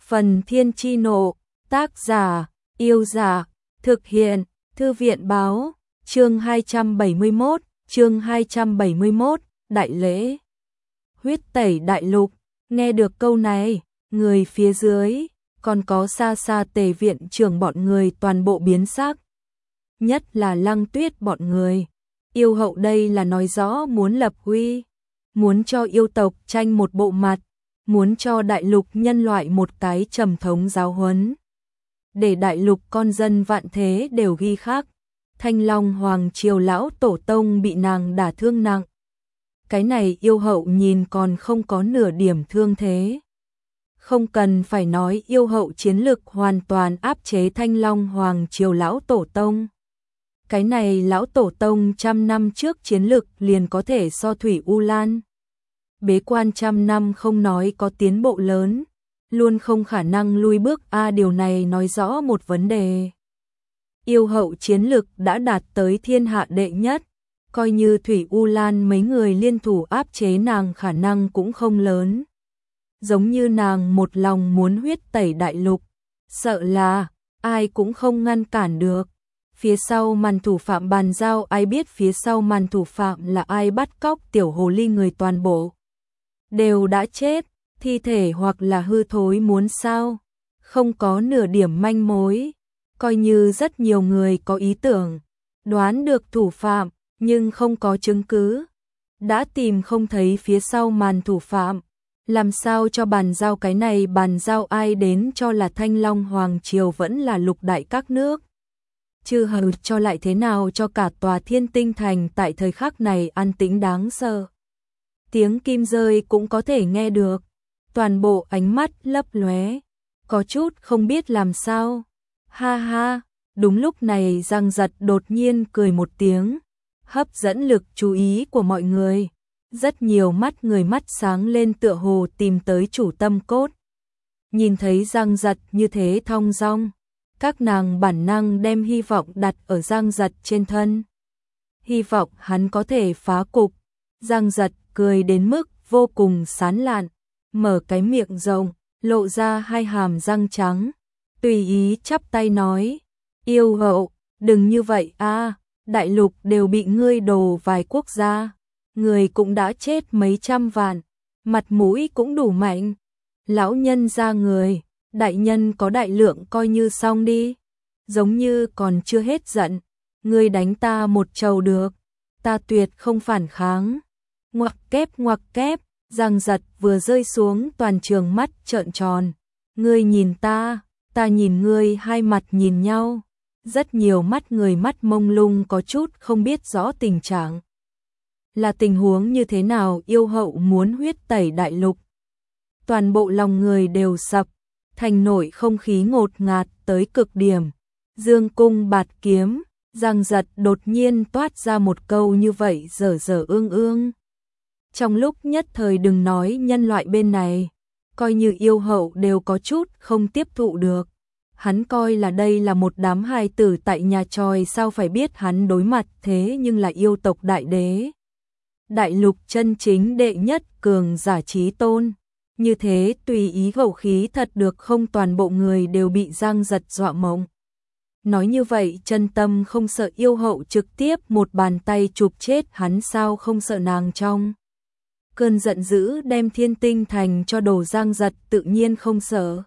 Phần Thiên Chi Nộ, tác giả, Yêu Giả, thực hiện, Thư viện Báo, chương 271, Đại lễ. Huyết tẩy đại lục, nghe được câu này, người phía dưới, còn có xa xa Tề viện trưởng bọn người toàn bộ biến sắc. Nhất là Lăng Tuyết bọn người. Yêu hậu đây là nói rõ muốn lập uy, muốn cho yêu tộc tranh một bộ mặt, muốn cho đại lục nhân loại một cái trầm thống giáo huấn. Để đại lục con dân vạn thế đều ghi khắc, Thanh Long Hoàng Triều lão tổ tông bị nàng đả thương nặng. Cái này yêu hậu nhìn còn không có nửa điểm thương thế. Không cần phải nói yêu hậu chiến lực hoàn toàn áp chế Thanh Long Hoàng Triều lão tổ tông. Cái này lão tổ tông trăm năm trước chiến lực liền có thể so Thủy U Lan. Bế quan trăm năm không nói có tiến bộ lớn, luôn không khả năng lui bước điều này nói rõ một vấn đề. Yêu hậu chiến lực đã đạt tới thiên hạ đệ nhất, coi như Thủy U Lan mấy người liên thủ áp chế nàng khả năng cũng không lớn. Giống như nàng một lòng muốn huyết tẩy đại lục, sợ là ai cũng không ngăn cản được. Phía sau màn thủ phạm bàn giao, ai biết phía sau màn thủ phạm là ai bắt cóc tiểu hồ ly người toàn bộ đều đã chết, thi thể hoặc là hư thối muốn sao, không có nửa điểm manh mối. Coi như rất nhiều người có ý tưởng, đoán được thủ phạm, nhưng không có chứng cứ, đã tìm không thấy phía sau màn thủ phạm, làm sao cho bàn giao cái này, bàn giao ai đến cho là Thanh Long Hoàng Triều vẫn là lục đại các nước. Chứ hừ cho lại thế nào cho cả tòa Thiên Tinh Thành tại thời khắc này an tĩnh đáng sợ. Tiếng kim rơi cũng có thể nghe được, toàn bộ ánh mắt lấp lóe, có chút không biết làm sao. Ha ha, đúng lúc này Giang Giật đột nhiên cười một tiếng, hấp dẫn lực chú ý của mọi người. Rất nhiều mắt người mắt sáng lên tựa hồ tìm tới chủ tâm cốt. Nhìn thấy Giang Giật như thế thong dong, các nàng bản năng đem hy vọng đặt ở Giang Giật trên thân. Hy vọng hắn có thể phá cục. Giang Giật cười đến mức vô cùng sán lạn, mở cái miệng rộng, lộ ra hai hàm răng trắng, tùy ý chắp tay nói: "Yêu hậu, đừng như vậy đại lục đều bị ngươi đồ vài quốc gia, người cũng đã chết mấy trăm vạn, mặt mũi cũng đủ mạnh. Lão nhân ra người, đại nhân có đại lượng coi như xong đi, giống như còn chưa hết giận, ngươi đánh ta một trầu được, ta tuyệt không phản kháng." Ngoặc kép, Giang Giật vừa rơi xuống toàn trường mắt trợn tròn. Ngươi nhìn ta nhìn ngươi, hai mặt nhìn nhau. Rất nhiều mắt người mắt mông lung có chút không biết rõ tình trạng. Là tình huống như thế nào, yêu hậu muốn huyết tẩy đại lục. Toàn bộ lòng người đều sập, thành nội không khí ngột ngạt tới cực điểm. Dương cung bạt kiếm, Giang Giật đột nhiên toát ra một câu như vậy dở dở ương ương. Trong lúc nhất thời đừng nói nhân loại bên này, coi như yêu hậu đều có chút không tiếp thụ được. Hắn coi là đây là một đám hài tử tại nhà tròi, sao phải biết hắn đối mặt thế nhưng là yêu tộc đại đế. Đại lục chân chính đệ nhất cường giả chí tôn. Như thế tùy ý khẩu khí thật được không, toàn bộ người đều bị Giang Giật dọa mộng. Nói như vậy chân tâm không sợ yêu hậu trực tiếp một bàn tay chụp chết hắn, sao không sợ nàng trong cơn giận dữ đem Thiên Tinh Thành cho đồ. Giang Giật tự nhiên không sợ.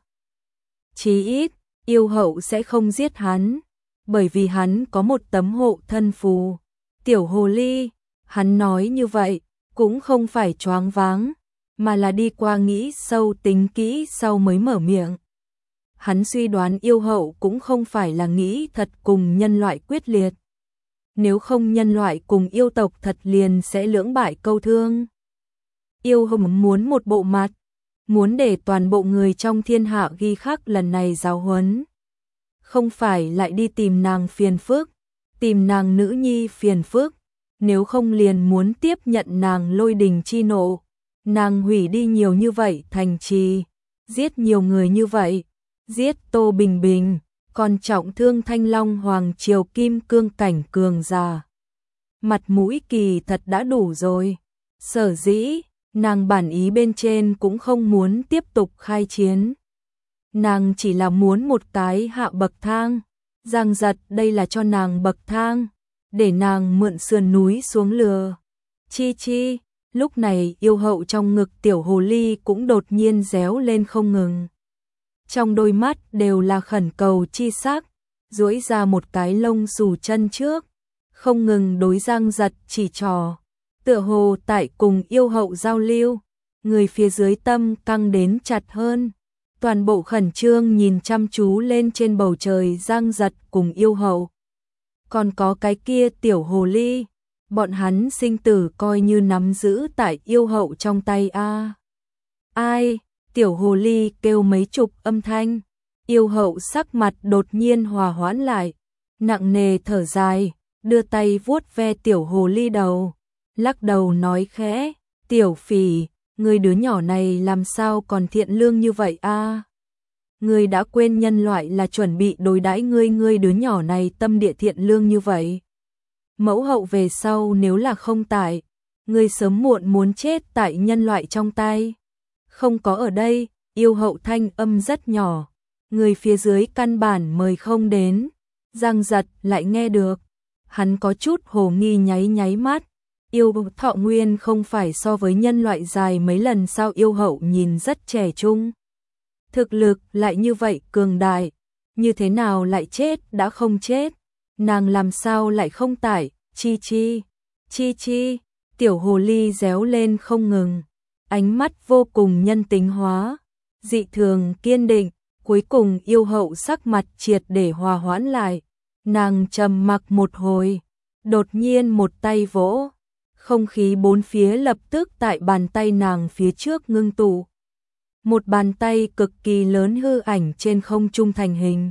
Chí ít, yêu hậu sẽ không giết hắn, bởi vì hắn có một tấm hộ thân phù. Tiểu hồ ly, hắn nói như vậy, cũng không phải choáng váng, mà là đi qua nghĩ sâu tính kỹ sau mới mở miệng. Hắn suy đoán yêu hậu cũng không phải là nghĩ thật cùng nhân loại quyết liệt. Nếu không nhân loại cùng yêu tộc thật liền sẽ lưỡng bại câu thương. Yêu hậu muốn một bộ mặt, muốn để toàn bộ người trong thiên hạ ghi khắc lần này giáo huấn. Không phải lại đi tìm nàng phiền phức, tìm nàng nữ nhi phiền phức, nếu không liền muốn tiếp nhận nàng lôi đình chi nộ. Nàng hủy đi nhiều như vậy thành trì, giết nhiều người như vậy, giết Tô Bình Bình, còn trọng thương Thanh Long Hoàng Triều kim cương cảnh cường giả. Mặt mũi kỳ thật đã đủ rồi. Sở dĩ nàng bản ý bên trên cũng không muốn tiếp tục khai chiến. nàng chỉ là muốn một cái hạ bậc thang. Giang Giật đây là cho nàng bậc thang, để nàng mượn sườn núi xuống lừa. Chi chi, lúc này yêu hậu trong ngực tiểu hồ ly cũng đột nhiên réo lên không ngừng. Trong đôi mắt đều là khẩn cầu chi sắc, duỗi ra một cái lông xù chân trước, không ngừng đối Giang Giật chỉ trò, tựa hồ tại cùng yêu hậu giao lưu. Người phía dưới tâm căng đến chặt hơn, toàn bộ khẩn trương nhìn chăm chú lên trên bầu trời Giang Giật cùng yêu hậu. Còn có cái kia tiểu hồ ly, bọn hắn sinh tử coi như nắm giữ tại yêu hậu trong tay a. Ai? Tiểu hồ ly kêu mấy chục âm thanh, yêu hậu sắc mặt đột nhiên hòa hoãn lại, nặng nề thở dài, đưa tay vuốt ve tiểu hồ ly đầu, lắc đầu nói khẽ, tiểu phỉ, người đứa nhỏ này làm sao còn thiện lương như vậy a? Ngươi đã quên nhân loại là chuẩn bị đối đãi ngươi đứa nhỏ này tâm địa thiện lương như vậy. Mẫu hậu về sau nếu là không tại, ngươi sớm muộn muốn chết tại nhân loại trong tay. Không có ở đây, yêu hậu thanh âm rất nhỏ, người phía dưới căn bản mời không đến. Giang Giật lại nghe được, hắn có chút hồ nghi nháy nháy mắt. Yêu thọ nguyên không phải so với nhân loại dài mấy lần sao? Yêu hậu nhìn rất trẻ trung, thực lực lại như vậy cường đại, như thế nào lại chết đã không chết, nàng làm sao lại không tại? Chi chi, chi chi, tiểu hồ ly réo lên không ngừng, ánh mắt vô cùng nhân tính hóa, dị thường kiên định. Cuối cùng yêu hậu sắc mặt triệt để hòa hoãn lại, nàng trầm mặc một hồi, đột nhiên một tay vỗ, không khí bốn phía lập tức tại bàn tay nàng phía trước ngưng tụ. Một bàn tay cực kỳ lớn hư ảnh trên không trung thành hình.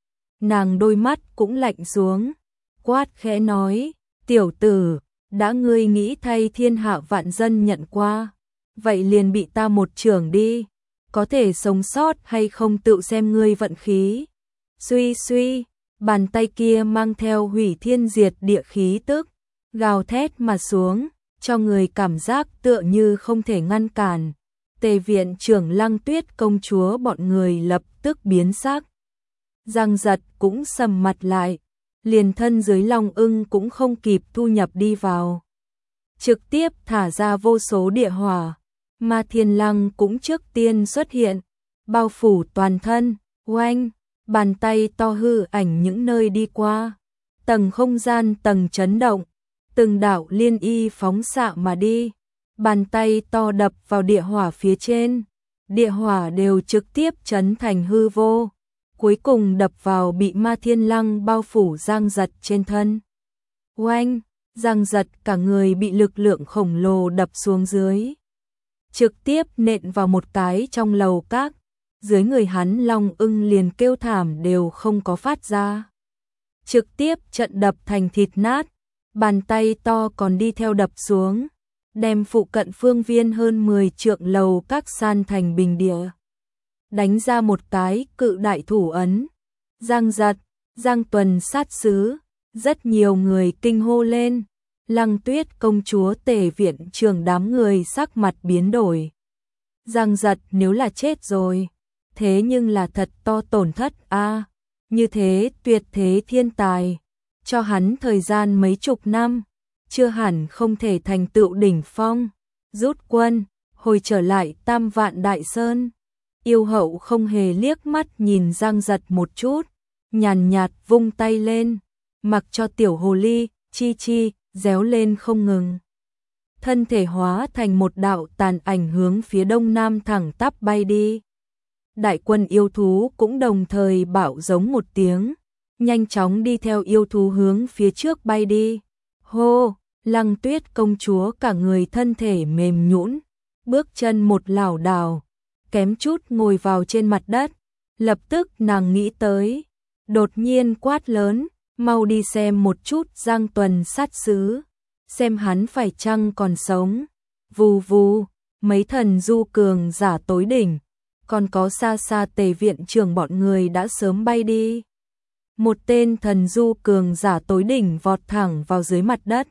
Nàng đôi mắt cũng lạnh xuống, quát khẽ nói, tiểu tử, đã ngươi nghĩ thay thiên hạ vạn dân nhận qua, vậy liền bị ta một chưởng đi, có thể sống sót hay không tự xem ngươi vận khí. Suy suy, bàn tay kia mang theo hủy thiên diệt địa khí tức, gào thét mà xuống, cho người cảm giác tựa như không thể ngăn cản. Tề viện trưởng Lăng Tuyết công chúa bọn người lập tức biến sắc. Giang Giật cũng sầm mặt lại, liền thân dưới long ưng cũng không kịp thu nhập đi vào. Trực tiếp thả ra vô số địa hỏa, Ma Thiên Lăng cũng trước tiên xuất hiện, bao phủ toàn thân, oanh, bàn tay to hư ảnh những nơi đi qua. Tầng không gian tầng chấn động, từng đạo liên y phóng xạ mà đi. Bàn tay to đập vào địa hỏa phía trên, địa hỏa đều trực tiếp chấn thành hư vô, cuối cùng đập vào bị Ma Thiên Lăng bao phủ Giang Giật trên thân. Oanh, Giang Giật cả người bị lực lượng khổng lồ đập xuống dưới, trực tiếp nện vào một cái trong lầu các, dưới người hắn long ưng liền kêu thảm đều không có phát ra. Trực tiếp trận đập thành thịt nát, bàn tay to còn đi theo đập xuống, đem phụ cận phương viên hơn 10 trượng lầu các san thành bình địa. Đánh ra một cái cự đại thủ ấn. Giang Giật, Giang Tuần sát sứ, rất nhiều người kinh hô lên. Lăng Tuyết công chúa Tề viện trưởng đám người sắc mặt biến đổi. Giang Giật nếu là chết rồi, thế nhưng là thật to tổn thất a, như thế tuyệt thế thiên tài, cho hắn thời gian mấy chục năm, chưa hẳn không thể thành tựu đỉnh phong. Rút quân, hồi trở lại Tam Vạn Đại Sơn. Yêu hậu không hề liếc mắt nhìn Giang Giật một chút, nhàn nhạt vung tay lên, mặc cho tiểu hồ ly, chi chi, réo lên không ngừng. Thân thể hóa thành một đạo tàn ảnh hướng phía đông nam thẳng tắp bay đi. Đại quân yêu thú cũng đồng thời bạo giống một tiếng, nhanh chóng đi theo yêu thú hướng phía trước bay đi. Hô, Lăng Tuyết công chúa cả người thân thể mềm nhũn, bước chân một lảo đảo, kém chút ngồi vào trên mặt đất. Lập tức nàng nghĩ tới, đột nhiên quát lớn, mau đi xem một chút Giang Tuần sát sứ, xem hắn phải chăng còn sống. Vù vù, mấy thần du cường giả tối đỉnh, còn có xa xa Tề viện trưởng bọn người đã sớm bay đi. Một tên thần du cường giả tối đỉnh vọt thẳng vào dưới mặt đất,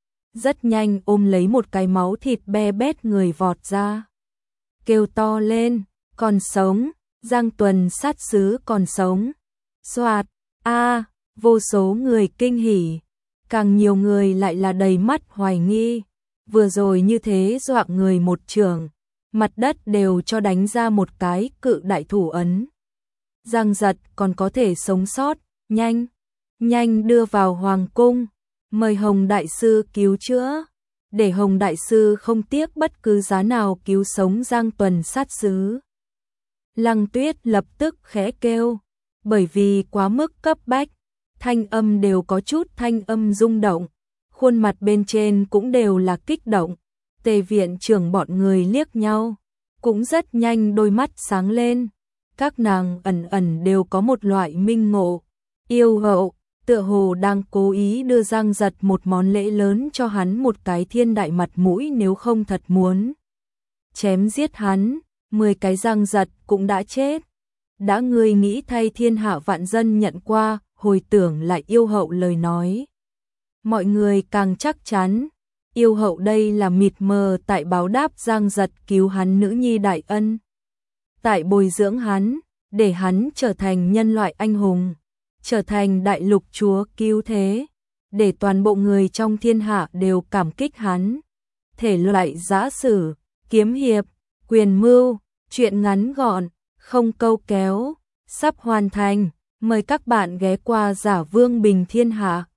rất nhanh ôm lấy một cái máu thịt be bét người vọt ra, kêu to lên, còn sống. Giang Tuần sát sứ còn sống. Soạt, vô số người kinh hỉ, càng nhiều người lại là đầy mắt hoài nghi. Vừa rồi như thế dọa người một trường, mặt đất đều cho đánh ra một cái cự đại thủ ấn. Giang Giật còn có thể sống sót, nhanh đưa vào hoàng cung, mời Hồng Đại Sư cứu chữa, để Hồng Đại Sư không tiếc bất cứ giá nào cứu sống Giang Tuần sát sứ. Lăng Tuyết lập tức khẽ kêu, bởi vì quá mức cấp bách, thanh âm đều có chút thanh âm rung động, khuôn mặt bên trên cũng đều là kích động. Tề viện trưởng bọn người liếc nhau, cũng rất nhanh đôi mắt sáng lên, các nàng ẩn đều có một loại minh ngộ. Yêu hậu, tựa hồ đang cố ý đưa Giang Giật một món lễ lớn cho hắn một cái thiên đại mặt mũi, nếu không thật muốn chém giết hắn, 10 cái Giang Giật cũng đã chết. Đã ngươi nghĩ thay thiên hạ vạn dân nhận qua, hồi tưởng lại yêu hậu lời nói. Mọi người càng chắc chắn, yêu hậu đây là mịt mờ tại báo đáp Giang Giật cứu hắn nữ nhi đại ân. Tại bồi dưỡng hắn, để hắn trở thành nhân loại anh hùng, trở thành đại lục chúa cứu thế, để toàn bộ người trong thiên hạ đều cảm kích hắn. Thể loại giã sử, kiếm hiệp, quyền mưu, truyện ngắn gọn, không câu kéo, sắp hoàn thành. Mời các bạn ghé qua Giả Vương Bình Thiên Hạ.